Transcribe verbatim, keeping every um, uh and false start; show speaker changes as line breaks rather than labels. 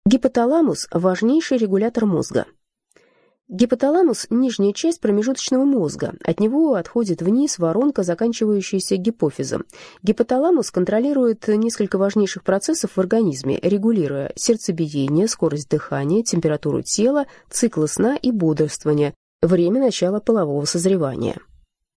Гипоталамус – важнейший регулятор мозга. Гипоталамус – нижняя часть промежуточного мозга. От него отходит вниз воронка, заканчивающаяся гипофизом. Гипоталамус контролирует несколько важнейших процессов в организме, регулируя сердцебиение, скорость дыхания, температуру тела, циклы сна и бодрствования, время начала полового созревания.